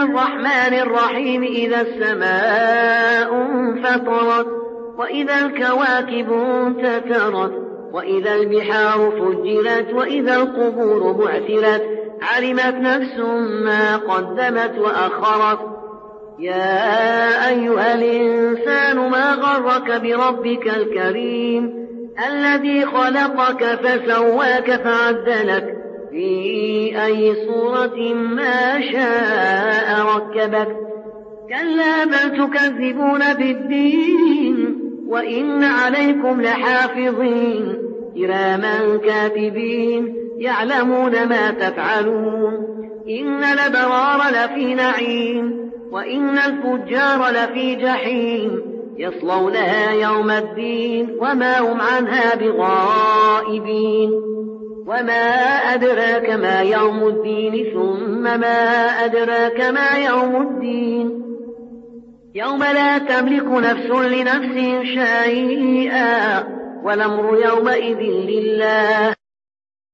الرحمن الرحيم إذا السماء انفطرت وإذا الكواكب انتثرت وإذا البحار فجرت وإذا القبور بعثرت علمت نفس ما قدمت وأخرت. يا أيها الإنسان ما غرك بربك الكريم الذي خلقك فسواك فعدلك في أي صورة ما شاء ركبك. كلا بل تكذبون بالدين وإن عليكم لحافظين كراما كاتبين يعلمون ما تفعلون. إن الأبرار لفي نعيم وإن الفجار لفي جحيم يصلونها يوم الدين وما هم عنها بغائبين. وما أدراك ما يوم الدين ثم ما أدراك ما يوم الدين يوم لا تملك نفس لنفس شيئا والأمر يومئذ لله